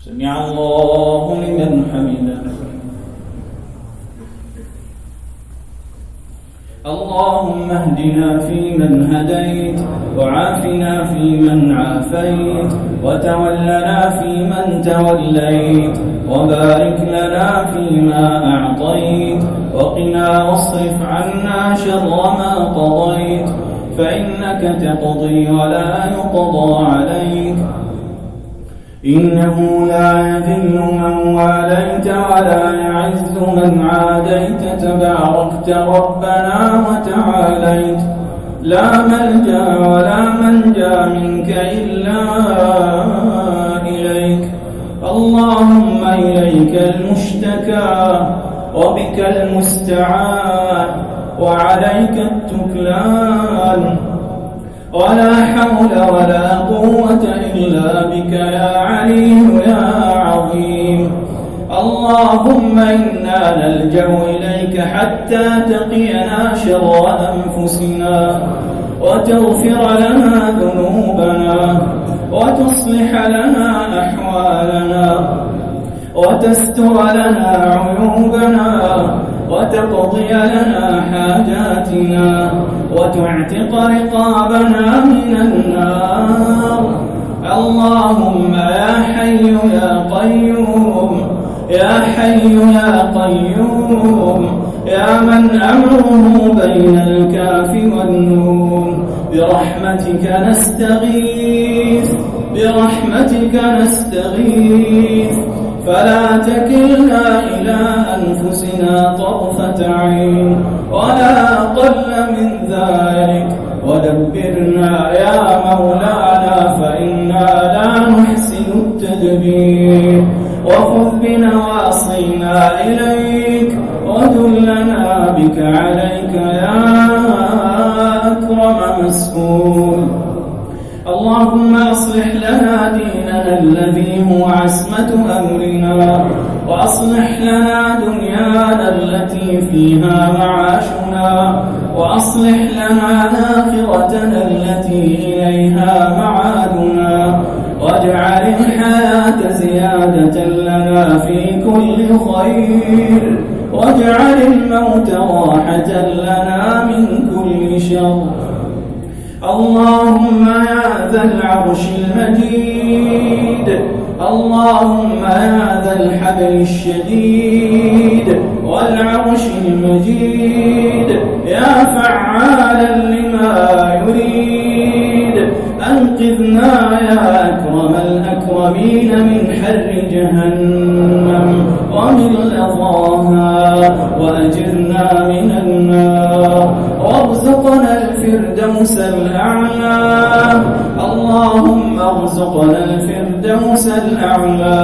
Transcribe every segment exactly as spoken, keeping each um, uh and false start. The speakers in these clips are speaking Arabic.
سمع الله لمن حمده. اللهم اهدنا فيمن هديت، وعافنا فيمن عافيت، وتولنا فيمن توليت، وبارك لنا فيما أعطيت، وقنا واصرف عنا شر ما قضيت، فإنك تقضي ولا يقضى عليك، إنه لا يذل من واليت ولا يعز من عاديت، تباركت ربنا وتعاليت، لا ملجأ ولا منجا منك إلا إليك. اللهم إليك المشتكى وبك المستعان وعليك التكلان، ولا حول ولا قوة إلا بك يا عليم يا عظيم. اللهم إنا نلجأ إليك حتى تقينا شر أنفسنا، وتغفر لنا ذنوبنا، وتصلح لنا أحوالنا، وتستر لنا عيوبنا، وتقضي لنا حاجاتنا، وتعتق رقابنا من النار. اللهم يا حي يا قيوم، يا حي يا قيوم، يا من أمره بين الكاف والنون، برحمتك نستغيث، برحمتك نستغيث، فلا تكلنا إلى أنفسنا طرفة عين ولا أقل من ذلك، ودبرنا يا مولانا فإنا لا نحسن التدبير، وخذ بنواصينا إليك، ودلنا بك عليك يا أكرم مسؤول. اللهم أصلح لنا ديننا الذي هو عصمة أمرنا، وأصلح لنا دنيانا التي فيها معاشنا، وأصلح لنا آخرتنا التي إليها معادنا، واجعل الحياة زيادة لنا في كل خير، واجعل الموت راحة لنا من كل شر. اللهم يا ذا العرش المجيد، اللهم يا ذا الحبل الشديد والعرش المجيد، يا فعالا لما يريد، أنقذنا يا أكرم الأكرمين من حر جهنم ومن لظاها، وأجرنا من النار، وارزقنا الفردوس الأعلى. اللهم ارزقنا الفردوس الأعلى،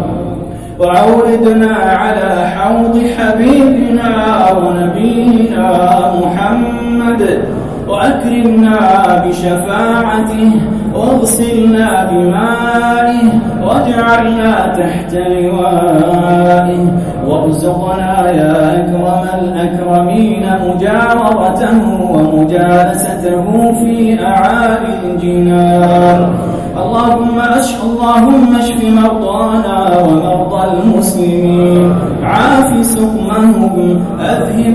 وعوردنا على حوض حبيبنا ونبينا محمد، وأكرمنا بشفاعته، واغسلنا بمائه، واجعلنا تحت لوائه، وارزقنا يا أكرم الأكرمين مجاورته ومجالسته في أعالي الجنان. اللهم اشف اللهم اشف مرضانا ومرضى المسلمين، عاف سقمهم، أذهب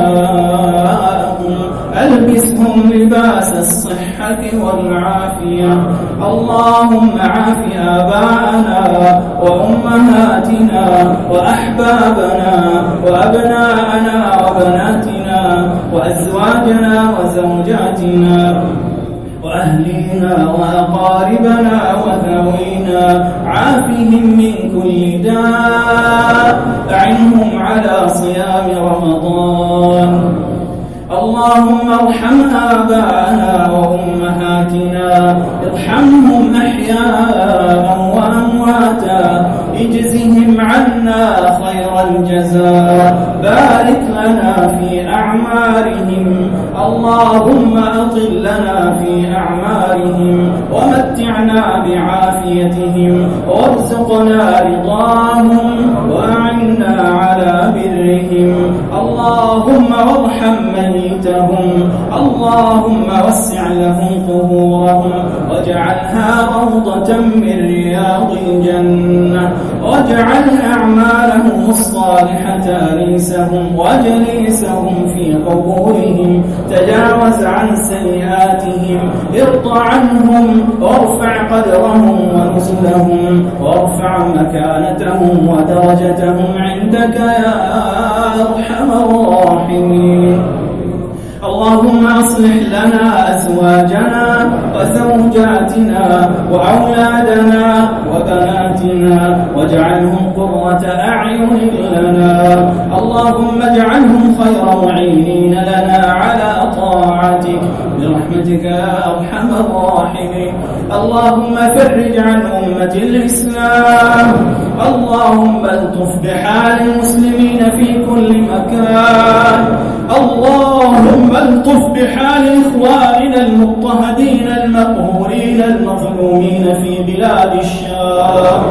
داءهم، ألبسهم لباس الصحة والعافية. اللهم عاف آباءنا وأمهاتنا وأحبابنا وأبناءنا وبناتنا وأزواجنا وزوجاتنا وأهلنا وأقاربنا وذوينا، عافهم من كل داء، أعنهم على صيام رمضان. اللهم ارحم آباءنا وأمهاتنا، ارحمهم أحياء وأمواتا، اجزهم عنا خير الجزاء، بارك لنا في أعمارهم. اللهم أطل لنا في أعمارهم، ومتعنا بعافيتهم، وارزقنا رضاهم، وأعنا على برهم. اللهم وارحم ميتهم، اللهم وسع لهم قبورهم، واجعلها روضة من رياض الجنة. واجعل أعمالهم الصالحة أنيسهم وجليسهم في قبورهم، تجاوز عن سيئاتهم، ارض عنهم وارفع قدرهم ونزلهم، وارفع مكانتهم ودرجتهم عندك يا أرحم الراحمين. اللهم أصلح لنا أزواجنا وزوجاتنا وأولادنا وبناتنا واجعلهم قرة أعين لنا، اللهم اجعلهم خير معينين لنا على طاعتك برحمتك يا أرحم الراحمين. اللهم فرج عن أمة الإسلام، اللهم الطف بحال المسلمين في كل مكان، اللهم الطف بحال إخواننا المضطهدين المقهورين المظلومين في بلاد الشام،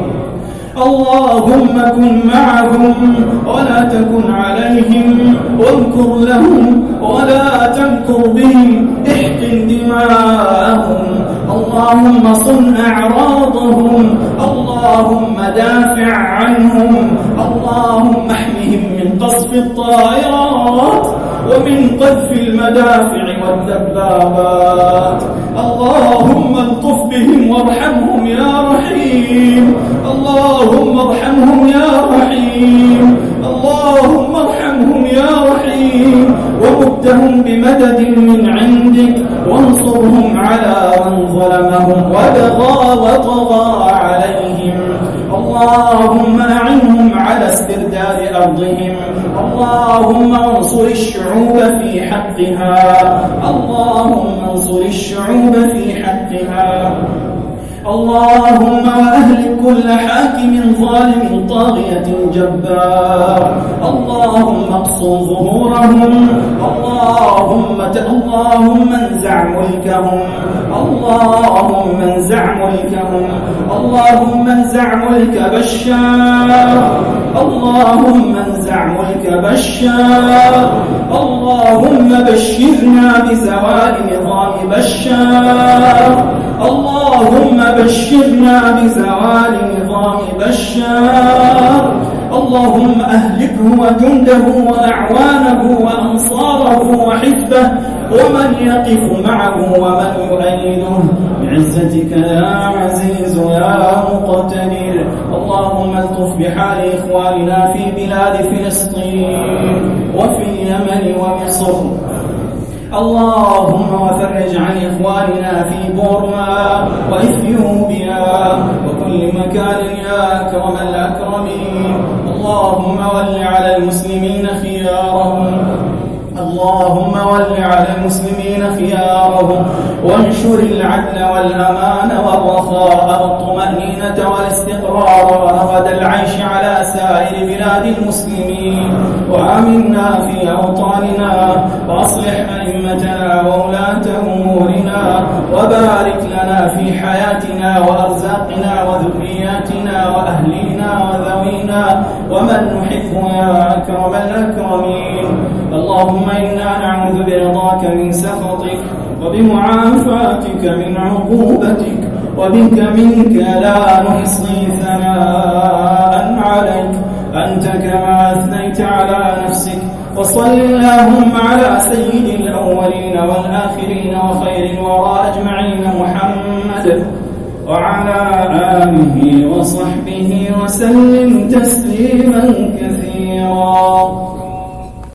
اللهم كن معهم ولا تكن عليهم، وامكر لهم ولا تمكر بهم، احقن دماءهم، اللهم صن أعراضهم، اللهم دافع عنهم، اللهم احمهم من قصف الطائرات ومن قذف المدافع والدبابات، اللهم الطف بهم وارحمهم يا رحيم، اللهم ارحمهم يا رحيم، اللهم ارحمهم يا رحيم، ومدهم بمدد من عندك، وانصرهم على من ظلمهم وبغى وطغى عليهم، اللهم أعنهم على استرداد أرضهم، اللهم انصر الشعوب في حقها، اللهم انصر الشعوب في حقها، اللهم وأهلك كل حاكم ظالم طاغية جبار، اللهم اقصر ظهورهم، اللهم اللهم انزع ملكهم، اللهم انزع ملكهم، اللهم انزع ملك بشار، اللهم انزع ملك بشار، اللهم بشرنا بزوال نظام بشار، اللهم بشرنا بزوال نظام بشار، اللهم أهلكه وجنده وأعوانه وأنصاره وحزبه ومن يقف معه ومن يؤيده بعزتك يا عزيز يا مقتدر. اللهم الطف بحال إخواننا في بلاد فلسطين وفي اليمن ومصر، اللهم وفرج عن إخواننا في بورما وإثيوبيا وكل مكان يا أكرم الأكرمين. اللهم ول على المسلمين خيارهم، اللهم ول على المسلمين خيارهم، وانشر العدل والأمان والرخاء والطمأنينة والاستقرار ورغد العيش على سائر بلاد المسلمين، وآمنا في أوطاننا، وأصلح أئمتنا وولاة أمورنا، وبارك لنا في حياتنا وأرزاقنا وذرياتنا وأهلينا وذوينا ومن نحب يا أكرم الأكرمين. اللهم إنا نعوذ برضاك من سخطك وبمعافاتك من عقوبتك، وبك منك لا نحصي ثناء عليك، أنت كما أثنيت على نفسك. وصل اللهم على سيد الأولين والآخرين وخير الورى أجمعين محمد وعلى آله وصحبه وسلم تسليما كثيرا.